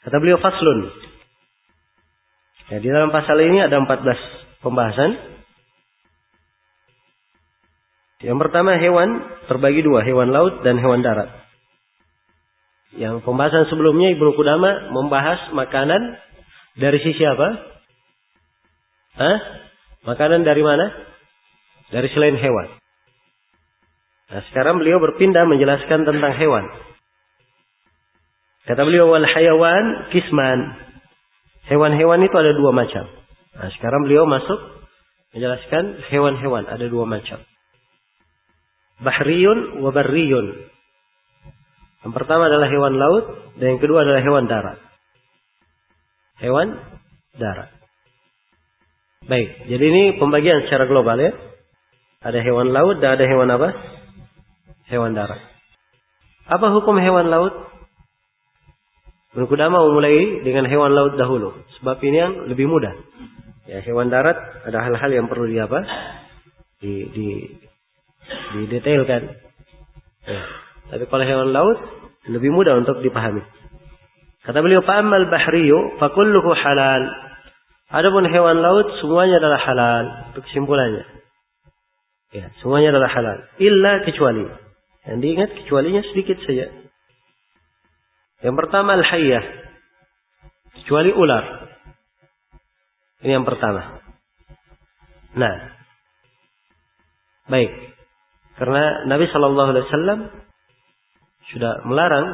Kata beliau faslun. Ya, di dalam pasal ini ada 14 pembahasan. Yang pertama hewan terbagi dua, hewan laut dan hewan darat. Yang pembahasan sebelumnya Ibnu Qudamah membahas makanan dari sisi apa? Makanan dari mana? Dari selain hewan. Nah, sekarang beliau berpindah menjelaskan tentang hewan. Kata beliau wal hayawan kisman. Hewan-hewan itu ada dua macam. Nah, sekarang beliau masuk menjelaskan hewan-hewan ada dua macam. Bahriyun wa barriyun. Yang pertama adalah hewan laut dan yang kedua adalah hewan darat. Hewan darat. Baik, jadi ini pembagian secara global ya. Ada hewan laut dan ada hewan apa? Hewan darat. Apa hukum hewan laut? Ibnu Qudamah memulai dengan hewan laut dahulu. Sebab ini yang lebih mudah. Ya, hewan darat ada hal-hal yang perlu didetailkan. Ya. Tapi kalau hewan laut lebih mudah untuk dipahami. Kata beliau, "Fa'ammal bahriyu fakulluhu halal." Adapun hewan laut semuanya adalah halal. Itu kesimpulannya. Ya, semuanya adalah halal. Illa kecuali. Yang diingat kecualinya sedikit saja. Yang pertama al-hayyah. Kecuali ular. Ini yang pertama. Nah. Baik. Karena Nabi SAW sudah melarang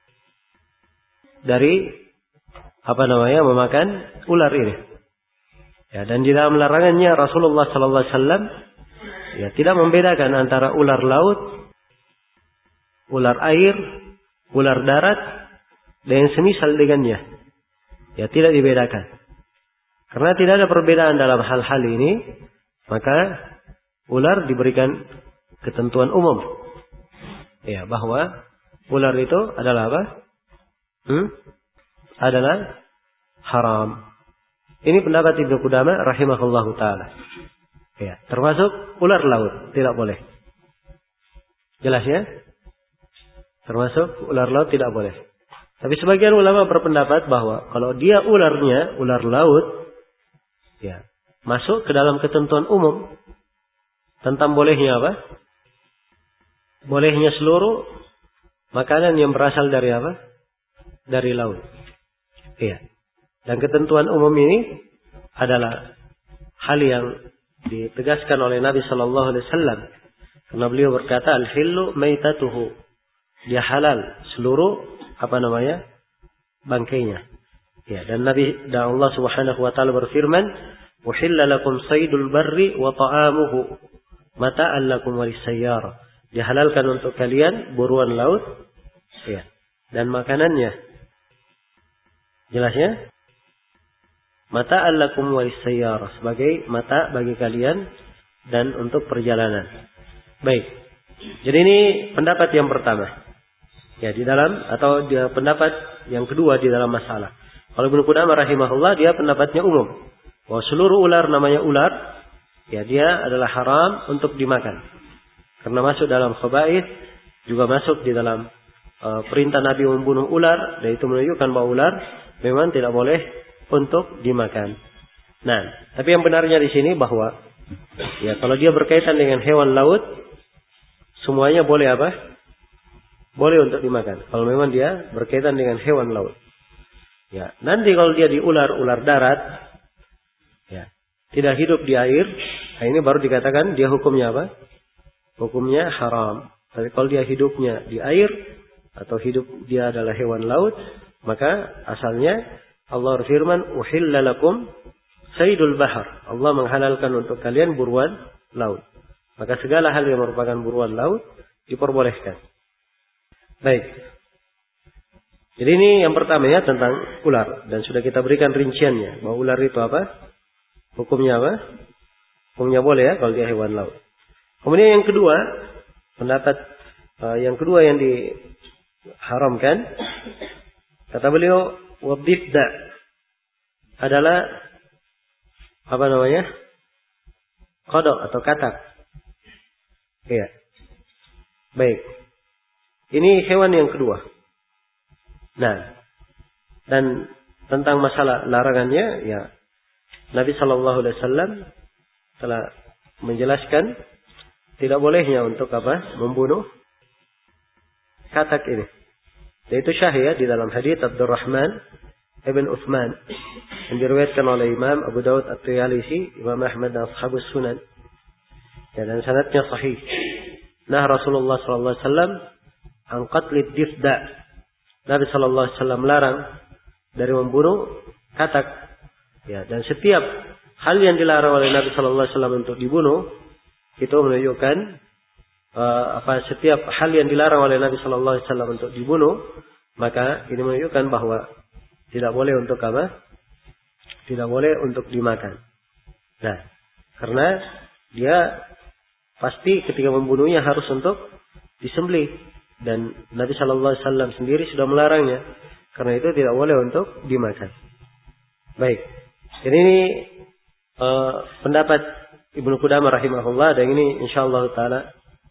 dari memakan ular ini. Ya, dan di dalam larangannya Rasulullah SAW ya tidak membedakan antara ular laut, ular air, ular darat dan yang semisal dengannya. Ya, tidak dibedakan. Karena tidak ada perbedaan dalam hal-hal ini, maka ular diberikan ketentuan umum. Ya, bahwa ular itu adalah apa? Adalah haram. Ini pendapat Ibnu Qudamah rahimahullahu taala. Ya, termasuk ular laut tidak boleh. Jelas ya? Termasuk ular laut tidak boleh. Tapi sebagian ulama berpendapat bahwa kalau dia ularnya ular laut, ya masuk ke dalam ketentuan umum tentang bolehnya apa? Bolehnya seluruh makanan yang berasal dari apa? Dari laut. Iya. Dan ketentuan umum ini adalah hal yang ditegaskan oleh Nabi Sallallahu Alaihi Wasallam. Karena beliau berkata, al-hillu maitatuhu. Dia halal seluruh bangkainya. Ya, dan Allah Subhanahu wa taala berfirman, "Uhilla lakum saydul barri wa ta'amuhu mata'an lakum wa lis-sayyarah." Dihalalkan untuk kalian buruan laut, ya, dan makanannya. Jelasnya? Mata'an lakum wa lis-sayyarah, sebagai mata bagi kalian dan untuk perjalanan. Baik. Jadi ini pendapat yang pertama. Ya, di dalam atau dia pendapat yang kedua di dalam masalah. Kalau Ibnu Qudamah rahimahullah dia pendapatnya umum. Bahwa seluruh ular namanya ular, ya dia adalah haram untuk dimakan. Karena masuk dalam khaba'ith, juga masuk di dalam perintah Nabi membunuh ular, dan itu menunjukkan bahwa ular memang tidak boleh untuk dimakan. Nah, tapi yang benarnya di sini bahwa ya kalau dia berkaitan dengan hewan laut, semuanya boleh apa? Boleh untuk dimakan. Kalau memang dia berkaitan dengan hewan laut. Ya, nanti kalau dia di ular darat, ya, tidak hidup di air, nah ini baru dikatakan dia hukumnya apa? Hukumnya haram. Tapi kalau dia hidupnya di air atau hidup dia adalah hewan laut, maka asalnya Allah berfirman, "Uhilla lakum saydul bahr." Allah menghalalkan untuk kalian buruan laut. Maka segala hal yang merupakan buruan laut diperbolehkan. Baik. Jadi ini yang pertama ya tentang ular. Dan sudah kita berikan rinciannya. Bahwa ular itu apa? Hukumnya apa? Hukumnya boleh ya kalau dia hewan laut. Kemudian yang kedua. Pendapat yang kedua yang diharamkan. Kata beliau. Wabdifda. Adalah. Apa namanya? Kodok atau katak. Iya. Baik. Ini hewan yang kedua. Nah, Dan tentang masalah larangannya, ya Nabi Shallallahu Alaihi Wasallam telah menjelaskan tidak bolehnya untuk membunuh katak ini. Yaitu syahih di dalam hadits Abdurrahman ibn Uthman yang diriwayatkan oleh Imam Abu Dawud At-Tayalisi, Imam Ahmad dan Ashabus Sunan. Ya, dan sanadnya sahih. Nah, Rasulullah Sallallahu Alaihi Wasallam an qatlid difda. Nabi Sallallahu Alaihi Wasallam larang dari membunuh katak. Ya, dan setiap hal yang dilarang oleh Nabi Sallallahu Alaihi Wasallam untuk dibunuh itu menunjukkan setiap hal yang dilarang oleh Nabi Sallallahu Alaihi Wasallam untuk dibunuh, maka ini menunjukkan bahwa tidak boleh untuk tidak boleh untuk dimakan. Nah, karena dia pasti ketika membunuhnya harus untuk disembelih, dan Nabi Sallallahu Alaihi Wasallam sendiri sudah melarangnya. Karena itu tidak boleh untuk dimakan. Baik. Jadi ini pendapat Ibnu Qudamah rahimahullah, dan ini insyaallah taala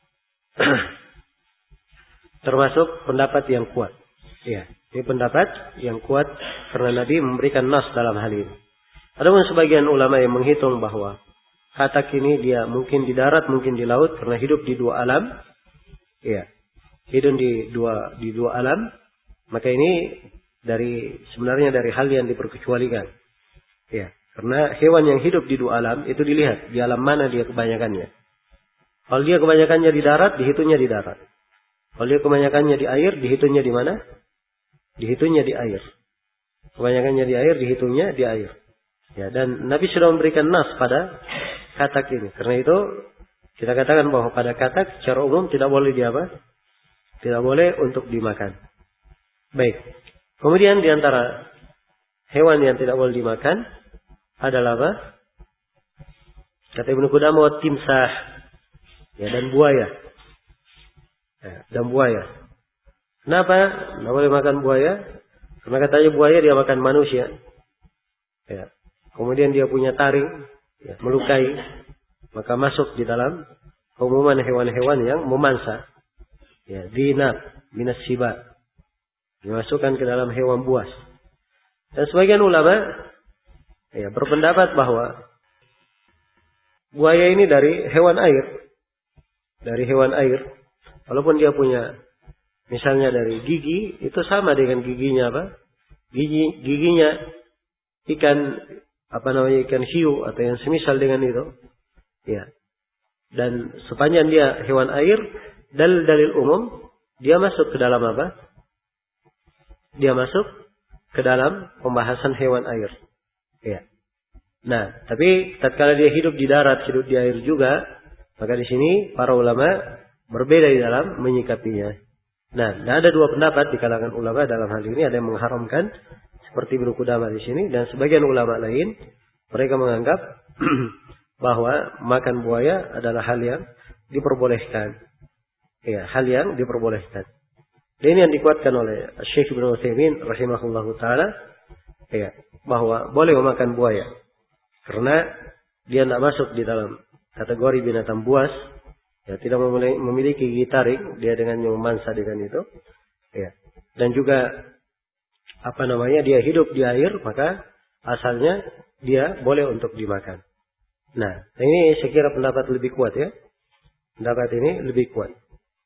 termasuk pendapat yang kuat. Ya, ini pendapat yang kuat karena Nabi memberikan nas dalam hal ini. Ada sebagian ulama yang menghitung bahwa katak ini dia mungkin di darat, mungkin di laut, karena hidup di dua alam. Ya, hidup di dua alam. Maka ini sebenarnya dari hal yang diperkecualikan. Ya, karena hewan yang hidup di dua alam itu dilihat di alam mana dia kebanyakannya. Kalau dia kebanyakannya di darat, dihitungnya di darat. Kalau dia kebanyakannya di air, dihitungnya di mana? Dihitungnya di air. Kebanyakannya di air, dihitungnya di air. Ya, dan Nabi sudah memberikan nas pada katak ini. Karena itu kita katakan bahwa pada katak secara umum tidak boleh tidak boleh untuk dimakan. Baik. Kemudian di antara hewan yang tidak boleh dimakan adalah apa? Kata Ibnu Qudamah, timsah, ya, dan buaya. Ya, dan buaya. Kenapa tidak boleh makan buaya? Karena katanya buaya dia makan manusia. Ya. Kemudian dia punya taring, ya, melukai, maka masuk di dalam keumuman hewan-hewan yang memangsa. Ya, dinab, minas sibat. Dimasukkan ke dalam hewan buas. Dan sebagian ulama ya berpendapat bahwa buaya ini dari hewan air. Dari hewan air. Walaupun dia punya misalnya dari gigi, itu sama dengan giginya apa? Giginya ikan ikan hiu atau yang semisal dengan itu. Ya. Dan sepanjang dia hewan air, dalil umum dia masuk ke dalam apa? Dia masuk ke dalam pembahasan hewan air. Ya. Nah, tapi tatkala dia hidup di darat, hidup di air juga, maka di sini para ulama berbeda di dalam menyikapinya. Nah, ada dua pendapat di kalangan ulama dalam hal ini. Ada yang mengharamkan seperti Ibnu Qudamah di sini, dan sebagian ulama lain mereka menganggap bahwa makan buaya adalah hal yang diperbolehkan. Ya, hal yang diperbolehkan. Dan ini yang dikuatkan oleh Syekh Ibnu Utsaimin rahimahullahu taala, ya, bahwa boleh memakan buaya karena dia tidak masuk di dalam kategori binatang buas, ya, tidak memiliki gigi taring, dia dengan yang memangsa dengan itu, ya. Dan juga dia hidup di air, maka asalnya dia boleh untuk dimakan. Nah, ini saya kira pendapat lebih kuat, ya. Pendapat ini lebih kuat.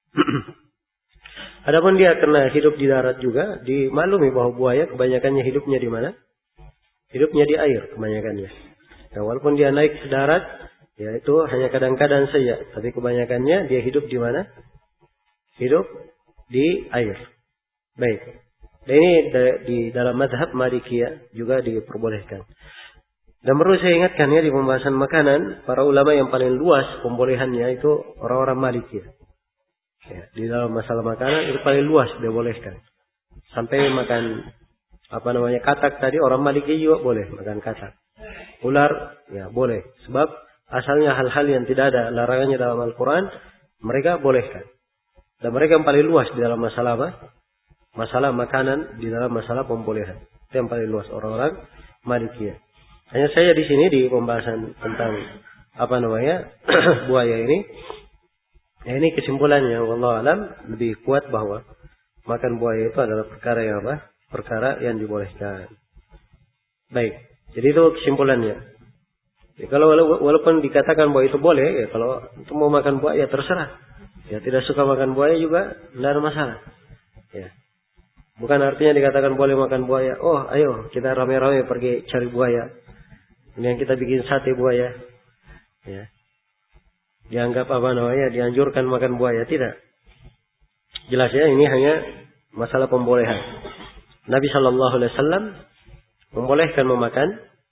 Adapun dia karena hidup di darat juga, dimaklumi bahwa buaya kebanyakannya hidupnya di mana? Hidupnya di air kebanyakannya. Nah, walaupun dia naik ke darat, ya itu hanya kadang-kadang saja, tapi kebanyakannya dia hidup di mana? Hidup di air. Baik. Dan ini di dalam mazhab Malikiyah juga diperbolehkan. Dan perlu saya ingatkan, ya, di pembahasan makanan, para ulama yang paling luas pembolehannya itu orang-orang Malikiyah. Ya, di dalam masalah makanan itu paling luas dia bolehkan. Sampai makan katak tadi, orang Maliki juga boleh makan katak. Ular, ya boleh. Sebab asalnya hal-hal yang tidak ada larangannya dalam Al-Quran, mereka bolehkan. Dan mereka yang paling luas di dalam masalah masalah makanan, di dalam masalah pembolehan. Itu yang paling luas orang-orang Malikiyah. Hanya saya di sini di pembahasan tentang buaya ini. Ya, ini kesimpulannya, wallahu alam, lebih kuat bahwa makan buaya itu adalah perkara yang perkara yang dibolehkan. Baik. Jadi itu kesimpulannya. Ya, kalau walaupun dikatakan bahwa itu boleh, ya kalau itu mau makan buaya ya terserah. Ya tidak suka makan buaya juga tidak ada masalah. Ya. Bukan artinya dikatakan boleh makan buaya. Oh, ayo kita rame-rame pergi cari buaya. Kemudian kita bikin sate buaya. Ya. Dianggap dianjurkan makan buaya. Tidak. Jelas ya, ini hanya masalah pembolehan. Nabi SAW membolehkan memakan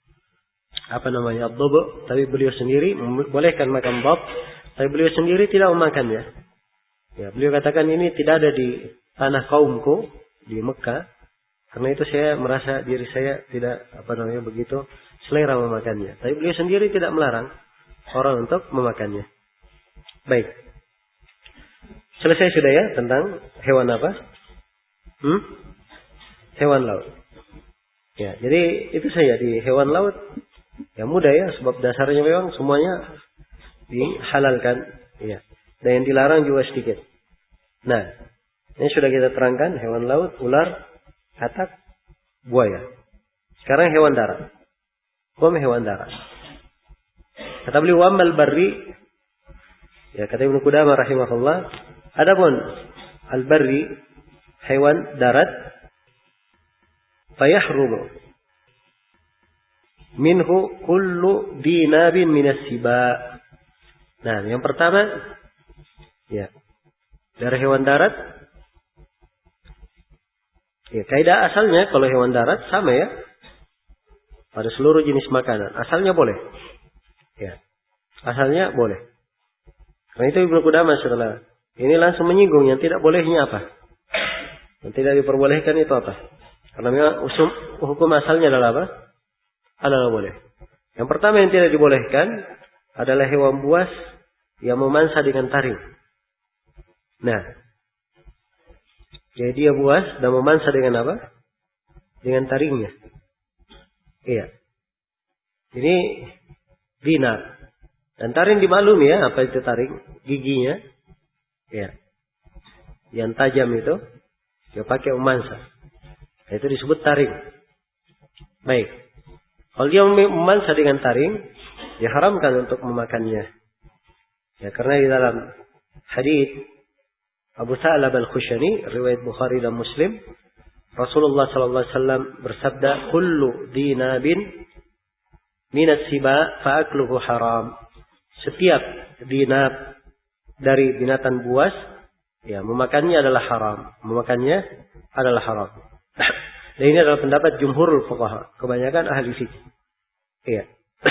ad-dubu, tapi beliau sendiri membolehkan makan bab, tapi beliau sendiri tidak memakannya. Ya, beliau katakan ini tidak ada di tanah kaumku di Mekah, karena itu saya merasa diri saya tidak begitu selera memakannya. Tapi beliau sendiri tidak melarang orang untuk memakannya. Baik. Selesai sudah ya tentang hewan apa? Hewan laut. Ya, jadi itu saja di hewan laut. Ya mudah ya, sebab dasarnya memang semuanya dihalalkan. Ya. Dan yang dilarang juga sedikit. Nah, ini sudah kita terangkan hewan laut, ular, katak, buaya. Sekarang hewan darat. Hewan darat. Kata beliau wamal barri. Ya, kata Ibnu Qudamah rahimahullah, adapun al-barri hewan darat fayahrumu minhu kullu dinabin minas siba. Nah, yang pertama ya, dari hewan darat. Ya, kaidah asalnya kalau hewan darat sama ya. Pada seluruh jenis makanan, asalnya boleh. Ya. Asalnya boleh. Karena itu Ibnu Qudamah setelah ini langsung menyinggung yang tidak bolehnya apa? Yang tidak diperbolehkan itu apa? Karena memang hukum asalnya adalah apa? Adalah boleh. Yang pertama yang tidak dibolehkan adalah hewan buas yang memansa dengan taring. Nah, jadi dia buas dan memansa dengan apa? Dengan taringnya. Iya. Ini dinar. Dan taring dimaklumi ya, apa itu taring? Giginya. Ya. Yang tajam itu dia pakai memansa. Itu disebut taring. Baik. Kalau dia memansa dengan taring, diharamkan untuk memakannya. Ya, karena di dalam hadis Abu Sa'lab al-Khushani, riwayat Bukhari dan Muslim, Rasulullah sallallahu alaihi wasallam bersabda, "Kullu dinabin minas siba fa'akluhu haram." Setiap dinab dari binatang buas, ya memakannya adalah haram. Memakannya adalah haram. Dan ini adalah pendapat jumhurul fuqaha, kebanyakan ahli fikih. Iya.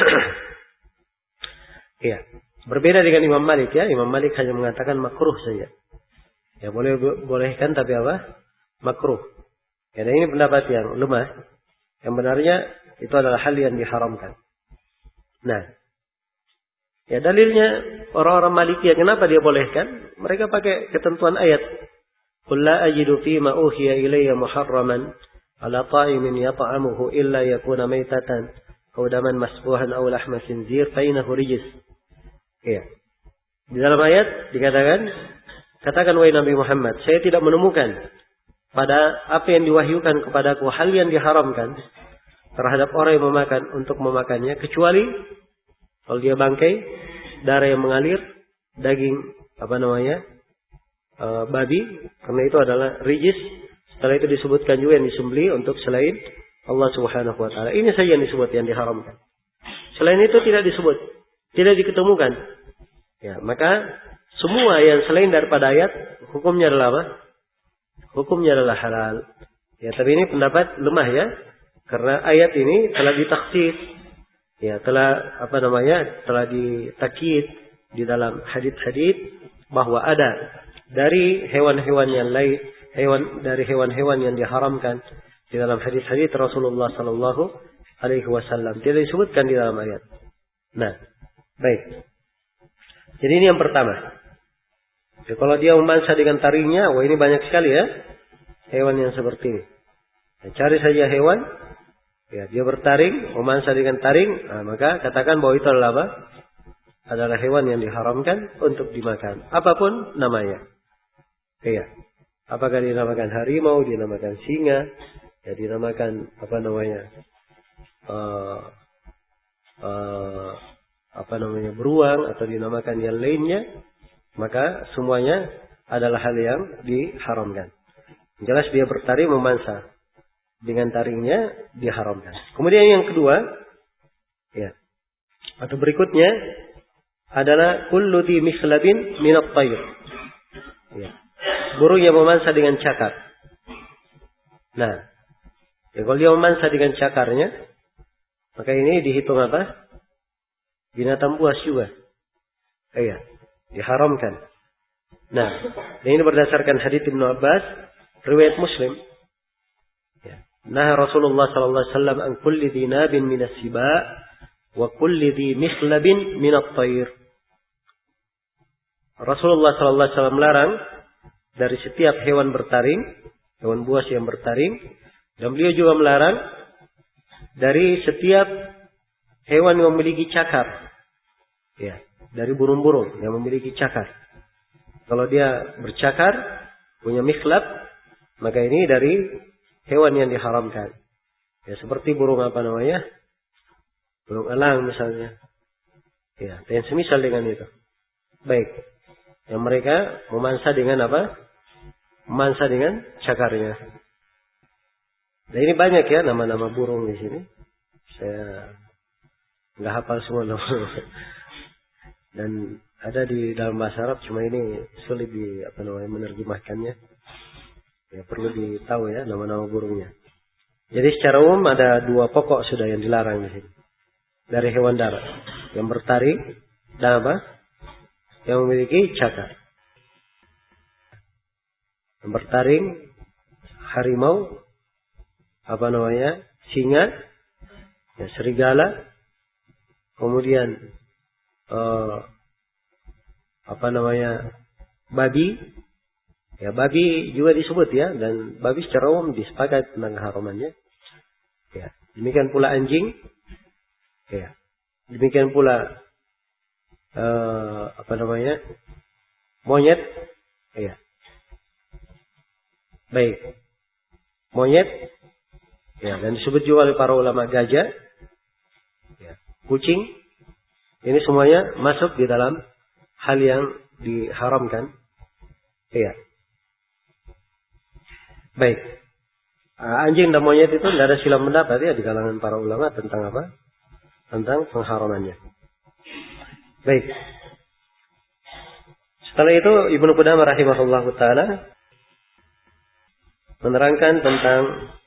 Iya. Berbeda dengan Imam Malik ya. Imam Malik hanya mengatakan makruh saja. Ya bolehkan tapi apa? Makruh. Ya, dan ini pendapat yang lemah. Yang benarnya itu adalah hal yang diharamkan. Nah, ya dalilnya orang-orang Malikiyah kenapa dia bolehkan? Mereka pakai ketentuan ayat. Qul la ajidu fi ma uhiya ilayya muharraman ala ta'imin yata'amuhu illa yakuna maitatan aw daman masfuhan aw lahma khinzir fa innahu rijs. Ya. Di dalam ayat dikatakan, katakan wahai Nabi Muhammad, saya tidak menemukan pada apa yang diwahyukan kepadaku hal yang diharamkan terhadap orang yang untuk memakannya kecuali kalau dia bangkai, darah yang mengalir, daging babi, karena itu adalah rijis. Setelah itu disebutkan juga yang disembelih untuk selain Allah Subhanahu wa taala. Ini saja yang disebut yang diharamkan. Selain itu tidak disebut, tidak diketemukan. Ya, maka semua yang selain daripada ayat hukumnya adalah apa? Hukumnya adalah halal. Ya, tapi ini pendapat lemah ya. Karena ayat ini telah ditakhsis. Ya, telah telah ditakyid di dalam hadits-hadits bahwa ada dari hewan-hewan yang lain, dari hewan-hewan yang diharamkan di dalam hadits-hadits Rasulullah sallallahu alaihi wasallam. Tidak disebutkan di dalam ayat. Nah, baik. Jadi ini yang pertama. Ya, kalau dia memansa dengan taringnya, wah ini banyak sekali ya hewan yang seperti ini. Ya, cari saja hewan, ya dia bertaring, memansa dengan taring, nah, maka katakan bahwa itu adalah apa? Adalah hewan yang diharamkan untuk dimakan, apapun namanya. Iya. Apakah dinamakan harimau, dinamakan singa, ya dinamakan beruang atau dinamakan yang lainnya, maka semuanya adalah hal yang diharamkan. Jelas dia bertaring memansa, dengan taringnya diharamkan. Kemudian yang kedua, ya, atau berikutnya adalah kullu di mikhlabin minat tayr. Ya. Burung yang memansa dengan cakar. Nah, ya, kalau dia memansa dengan cakarnya, maka ini dihitung apa? Binatang buas juga. Iya, diharamkan. Nah, ini berdasarkan hadits Ibnu Abbas, riwayat Muslim. Ya. Nah, Rasulullah sallallahu alaihi wasallam an kulli dinabin minas siba' wa kulli di mikhlabin minat tayr. Rasulullah sallallahu alaihi wasallam melarang dari setiap hewan bertaring, hewan buas yang bertaring, dan beliau juga melarang dari setiap hewan yang memiliki cakar. Ya, dari burung-burung yang memiliki cakar. Kalau dia bercakar, punya mikhlab, maka ini dari hewan yang diharamkan. Ya, seperti burung burung elang misalnya. Ya, dan semisal dengan itu. Baik. Yang mereka memansa dengan apa? Memansa dengan cakarnya. Dan ini banyak ya nama-nama burung di sini. Saya nggak hafal semua nama. Dan ada di dalam bahasa Arab, cuma ini sulit menerjemahkannya. Ya, perlu ditahu ya nama-nama burungnya. Jadi secara umum ada dua pokok sudah yang dilarang di sini. Dari hewan darat yang bertaring dan apa? Yang memiliki cakar. Yang bertaring harimau, singa, ya, serigala, kemudian babi. Ya, babi juga disebut ya, dan babi secara umum disepakati tentang keharamannya. Ya, demikian pula anjing. Ya, demikian pula monyet. Ya. Baik. Monyet. Ya, dan disebut juga oleh para ulama gajah. Ya, kucing. Ini semuanya masuk di dalam hal yang diharamkan. Iya. Baik. Anjing dan monyet itu tidak ada silang pendapat ya di kalangan para ulama tentang apa? Tentang pengharamannya. Baik. Setelah itu Ibnu Qudamah rahimahullahu taala menerangkan tentang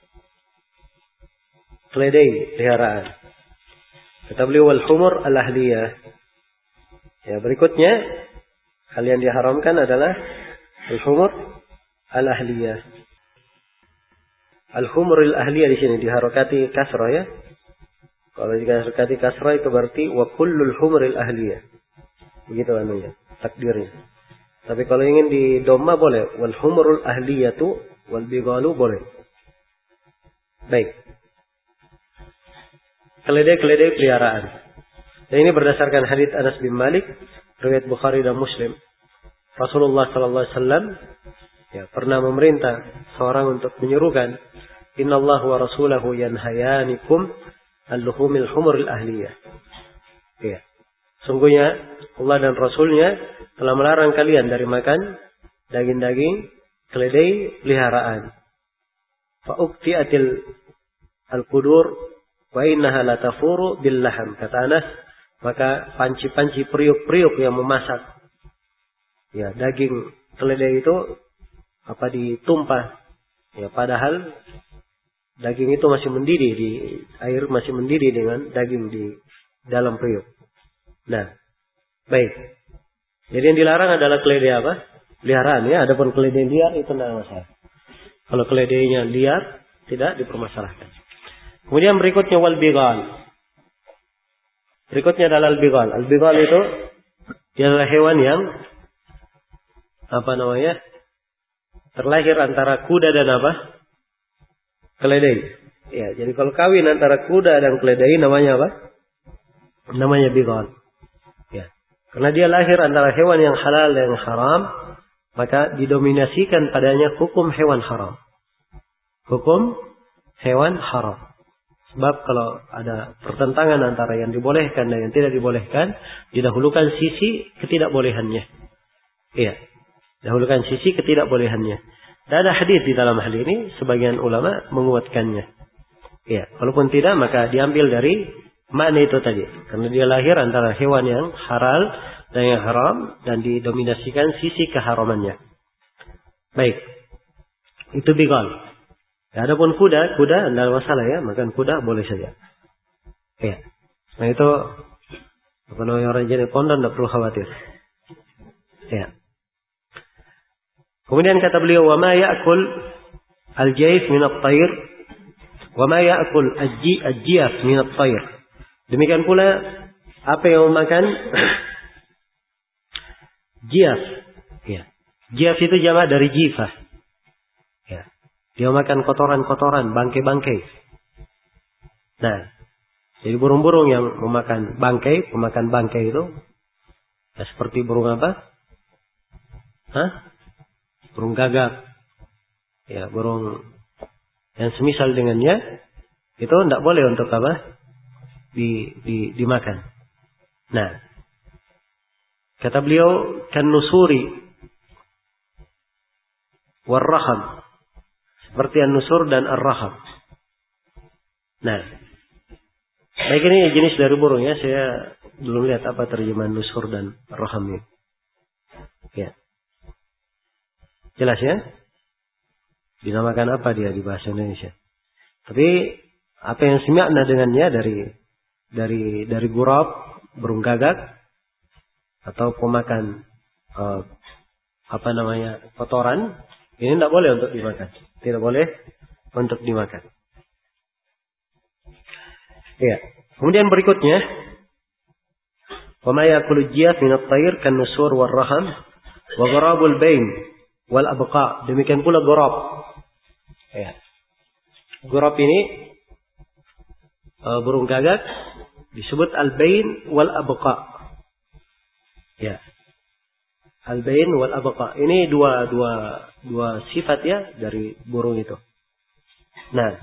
keledai peliharaan. Kata beliau wal humur al-ahliyah. Ya, berikutnya hal yang diharamkan adalah al-humur al-ahliyah. Al-humur al-ahliyah di sini diharokati kasrah ya. Kalau diharokati kasrah itu berarti wa kullul humur al-ahliyah. Begitu anunya, takdirnya. Tapi kalau ingin di dhamma boleh wal humurul ahliyatu wal bighalu boleh. Baik. Keledai-keledai peliharaan. Dan ini berdasarkan hadits Anas bin Malik, riwayat Bukhari dan Muslim. Rasulullah sallallahu alaihi wasallam ya pernah memerintah seorang untuk menyerukan, "Innallaha wa rasulahu yanhayanikum al-luhumil humuril ahliyah." Ya. Sungguhnya Allah dan Rasulnya telah melarang kalian dari makan daging-daging keledai peliharaan. Fa'uqti'atil al-qudur wa innaha la tafuru bil laham. Kata Anas, maka panci-panci periuk-periuk yang memasak ya daging keledai itu ditumpah ya, padahal daging itu masih mendidih di air, masih mendidih dengan daging di dalam periuk. Nah, baik. Jadi yang dilarang adalah keledai apa? Peliharaan ya. Adapun keledai liar itu tidak masalah. Kalau keledainya liar tidak dipermasalahkan. Kemudian berikutnya wal bighal. Berikutnya adalah al-bighal. Al-bighal itu dia adalah hewan yang terlahir antara kuda dan keledai. Ya, jadi kalau kawin antara kuda dan keledai namanya apa? Namanya bighal. Ya. Karena dia lahir antara hewan yang halal dan yang haram, maka didominasikan padanya hukum hewan haram. Hukum hewan haram. Sebab kalau ada pertentangan antara yang dibolehkan dan yang tidak dibolehkan, didahulukan sisi ketidakbolehannya. Iya, dahulukan sisi ketidakbolehannya. Dan ada hadis di dalam hal ini, sebagian ulama menguatkannya. Iya, walaupun tidak, maka diambil dari makna itu tadi. Karena dia lahir antara hewan yang halal dan yang haram, dan didominasikan sisi keharamannya. Baik, itu bigal. Ya, adapun kuda tidak ada masalah ya, makan kuda boleh saja. Ya. Nah itu apa namanya, orang jenis kondon tidak perlu khawatir. Ya. Kemudian kata beliau, wa ma ya'kul al-jayf min at-tayr wa ma ya'kul al-jiyaf min at-tayr. Demikian pula apa yang memakan jiyaf. Ya. Jiyaf itu jamak dari jifah. Ya. Dia makan kotoran-kotoran, bangkai-bangkai. Nah, jadi burung-burung yang memakan bangkai, pemakan bangkai itu, ya seperti burung apa? Burung gagak. Ya, burung yang semisal dengannya, itu tidak boleh untuk apa? Dimakan. Nah, kata beliau, kan nusuri warraham. Seperti an-nusur dan ar-raham. Nah, baik, ini jenis dari burung ya. Saya belum lihat apa terjemahan nusur dan ar-raham ini. Ya. Jelas ya? Dinamakan apa dia di bahasa Indonesia? Tapi apa yang semakna dengannya dari gurab, burung gagak, atau pemakan kotoran, ini tidak boleh untuk dimakan. Tidak boleh untuk dimakan. Ya. Kemudian berikutnya, wa ma ya'kulu jiyaf min at-tayr kan nusur war raham wa gharabul bain wal abqa. Demikian pula gharab. Ya. Gharab ini burung gagak disebut al-bain wal abqa. Ya. Al-bain wal abqa. Ini dua sifat ya dari burung itu. Nah,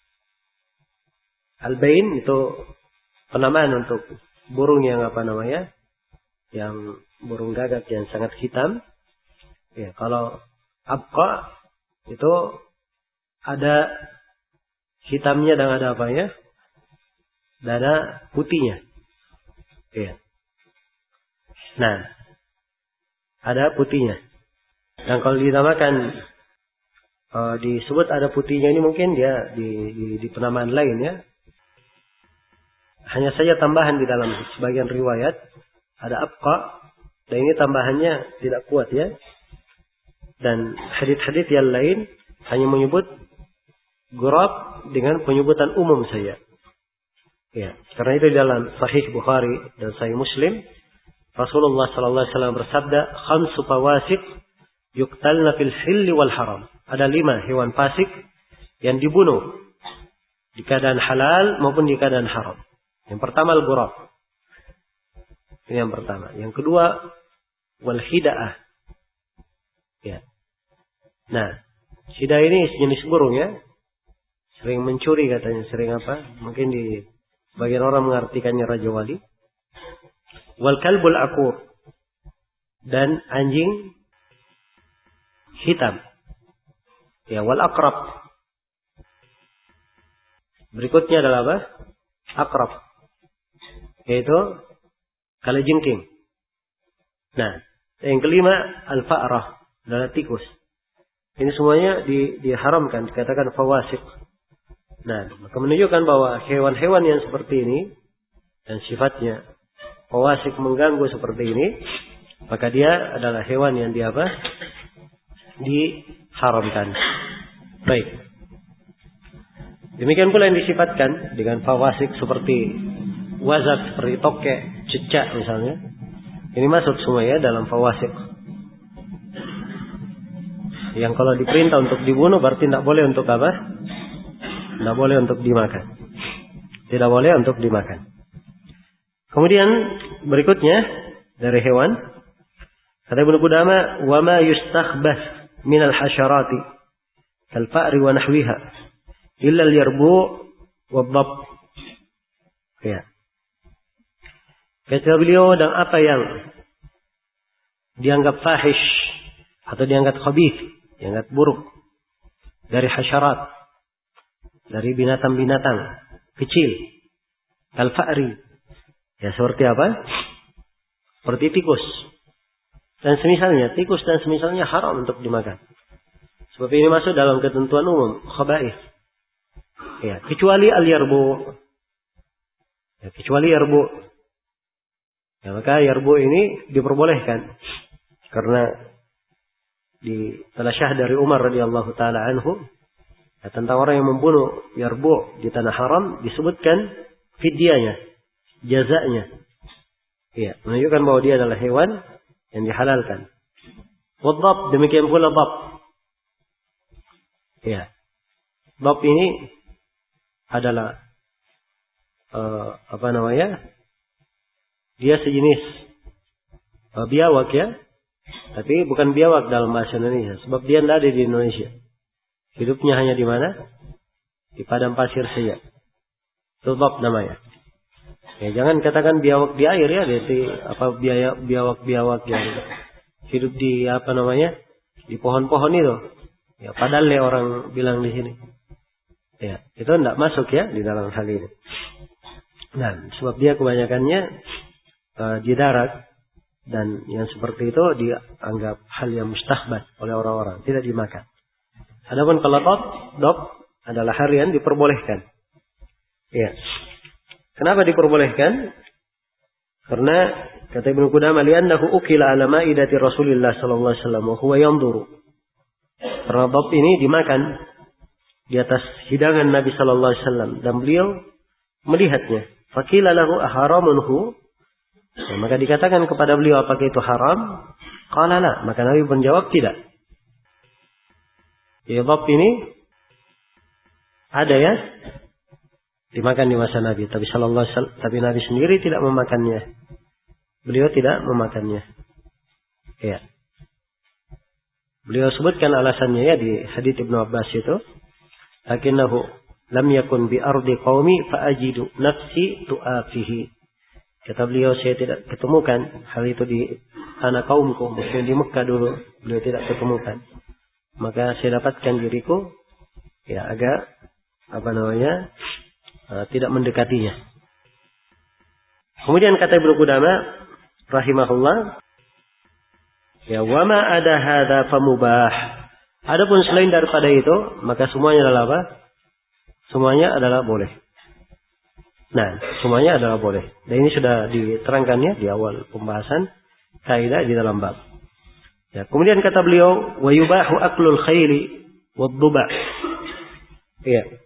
al-bain itu penamaan untuk burung yang yang burung gagak yang sangat hitam. Ya, kalau abqa itu ada hitamnya dan ada apa ya? Dan ada putihnya. Ya. Nah, ada putihnya. Dan kalau dinamakan disebut ada putihnya ini mungkin dia di penamaan lain ya. Hanya saja tambahan di dalam sebagian riwayat ada abqa, dan ini tambahannya tidak kuat ya. Dan hadits-hadits yang lain hanya menyebut gurab dengan penyebutan umum saja. Ya, karena itu dalam Sahih Bukhari dan Sahih Muslim Rasulullah sallallahu alaihi wasallam bersabda, "Khamsu fawasiq yuqtalna fil hilli wal haram." Ada 5 hewan fasik yang dibunuh di keadaan halal maupun di keadaan haram. Yang pertama al-ghurab. Ini yang pertama. Yang kedua wal hida'ah. Ya. Nah, hidah ini jenis burung ya. Sering mencuri katanya, sering apa? Mungkin di bagian orang mengartikannya raja wali. Wal kalbul akur, dan anjing hitam. Ya, wal akrab. Berikutnya adalah apa? Akrab. Yaitu kalajengking. Nah, yang kelima al-fa'rah, adalah tikus. Ini semuanya diharamkan, dikatakan fawasik. Nah, maka menunjukkan bahwa hewan-hewan yang seperti ini dan sifatnya fawasik mengganggu seperti ini, maka dia adalah hewan yang diharamkan. Baik. Demikian pula yang disifatkan dengan fawasik seperti wazak, seperti tokek, cecak misalnya. Ini masuk semua ya dalam fawasik. Yang kalau diperintah untuk dibunuh berarti tidak boleh untuk apa? Tidak boleh untuk dimakan. Tidak boleh untuk dimakan. Kemudian berikutnya dari hewan, kata Ibnu Qudamah, wa ma yustakhbath min al-hasyarati kal fa'ri wa nahwiha. illa al-yarbu wad-dhab. Ya. Kata beliau, dan apa yang dianggap fahish atau dianggap khabith, dianggap buruk dari hasyarat, dari binatang-binatang kecil, kal-fa'ri. Ya, seperti apa? Seperti tikus dan semisalnya. Tikus dan semisalnya haram untuk dimakan. Sebab ini masuk dalam ketentuan umum, khaba'ith. Ya, kecuali al-yarbu. Ya, kecuali yarbu. Ya, maka yarbu ini diperbolehkan. Karena telah syah dari Umar radhiyallahu taala anhu, ya, tentang orang yang membunuh yarbu di tanah haram disebutkan fidyahnya, jazanya. Ya, menunjukkan bahwa dia adalah hewan yang dihalalkan. Wadhab, demikian pula dhab. Ya. Dhab ini adalah dia sejenis biawak, ya. Tapi bukan biawak dalam bahasa Indonesia, sebab dia tidak ada di Indonesia. Hidupnya hanya di mana? Di padang pasir saja. Itu dhab namanya. Ya, jangan katakan biawak di air, ya, jadi biawak-biawak yang hidup di di pohon-pohon itu. Ya, padahal orang bilang di sini. Ya, itu tidak masuk, ya, di dalam hal ini. Nah, sebab dia kebanyakannya di darat, dan yang seperti itu dianggap hal yang mustahbad oleh orang-orang, tidak dimakan. Adapun kalau dhab adalah hal yang diperbolehkan. Ya. Kenapa diperbolehkan? Karena kata Ibnu Qudamah, li'annahu ukila ala ma'idati Rasulillah sallallahu alaihi wasallam wa huwa yanzuru. Karena dhab ini dimakan di atas hidangan Nabi sallallahu alaihi wasallam dan beliau melihatnya. Faqila lahu aharamunhu? Ya, maka dikatakan kepada beliau, apakah itu haram? Qala la, maka Nabi menjawab tidak. Ya, dhab ini ada, ya, dimakan di masa Nabi, tapi tapi Nabi sendiri tidak memakannya. Beliau tidak memakannya. Ya. Beliau sebutkan alasannya, ya, di hadits Ibnu Abbas itu, lakinnahu lam yakun bi ardi qaumi fa ajidu nafsi tu'afihi. Kata beliau, saya tidak ketemukan hal itu di tanah kaumku, maksudnya di Mekah dulu, beliau tidak ketemukan. Maka saya dapatkan diriku, ya, agak tidak mendekatinya. Kemudian kata Ibnu Qudamah rahimahullah, ya, wa ma ada hadza famubah. Adapun selain daripada itu, maka semuanya adalah apa? Semuanya adalah boleh. Nah, semuanya adalah boleh. Dan ini sudah diterangkannya di awal pembahasan kaidah di dalam bab. Ya, kemudian kata beliau, wa yubahu aklul khayli wad-duba. Ya.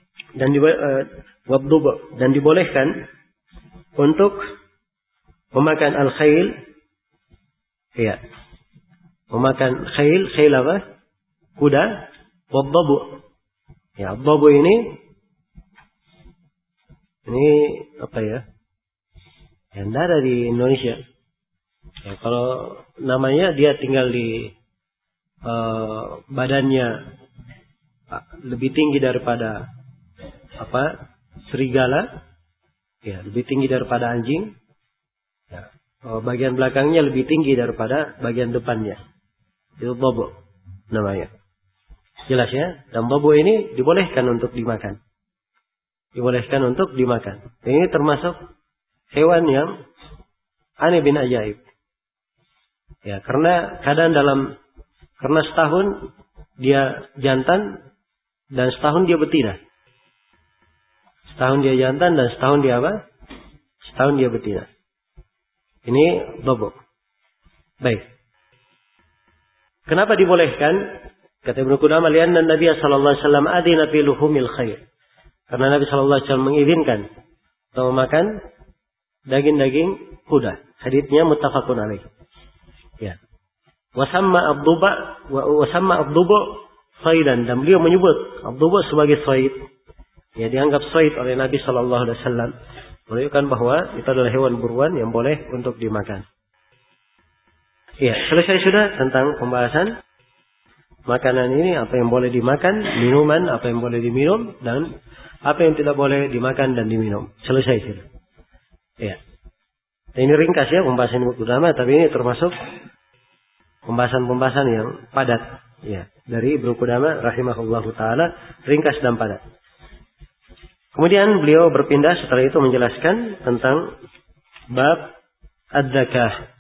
Dan dibolehkan untuk memakan al-khayl. Ya. Memakan khayl apa? Kuda, wad-dabu. Ya, ad-dabu ini apa, ya? Yang ada di Indonesia. Ya, kalau namanya dia tinggal di badannya lebih tinggi daripada serigala, ya, lebih tinggi daripada anjing. Ya, bagian belakangnya lebih tinggi daripada bagian depannya. Itu dhabu namanya. Jelas, ya? Dan dhabu ini dibolehkan untuk dimakan. Dibolehkan untuk dimakan. Ini termasuk hewan yang aneh bin ajaib. Ya, karena karena setahun dia jantan dan setahun dia betina. Setahun dia jantan dan setahun dia apa? Setahun dia betina. Ini dhabu. Baik. Kenapa dibolehkan? Kata Ibnu Qudamah, lianna Nabi sallallahu alaihi wasallam adina fi luhumil khair. Karena Nabi sallallahu alaihi wasallam mengizinkan untuk memakan daging-daging kuda. Haditsnya muttafaqun alaih. Ya. Wa samma ad-dubu saidan, dan beliau menyebut ad-dubu sebagai said. Ya, dianggap said oleh Nabi sallallahu alaihi wasallam, menunjukkan bahwa itu adalah hewan buruan yang boleh untuk dimakan. Ya, selesai sudah tentang pembahasan makanan ini, apa yang boleh dimakan, minuman, apa yang boleh diminum, dan apa yang tidak boleh dimakan dan diminum. Selesai sudah. Ya. Ini ringkas ya pembahasan Ibnu Qudamah, tapi ini termasuk pembahasan-pembahasan yang padat. Ya, dari Ibnu Qudamah rahimahullahu taala, ringkas dan padat. Kemudian beliau berpindah setelah itu menjelaskan tentang bab ad-zakah.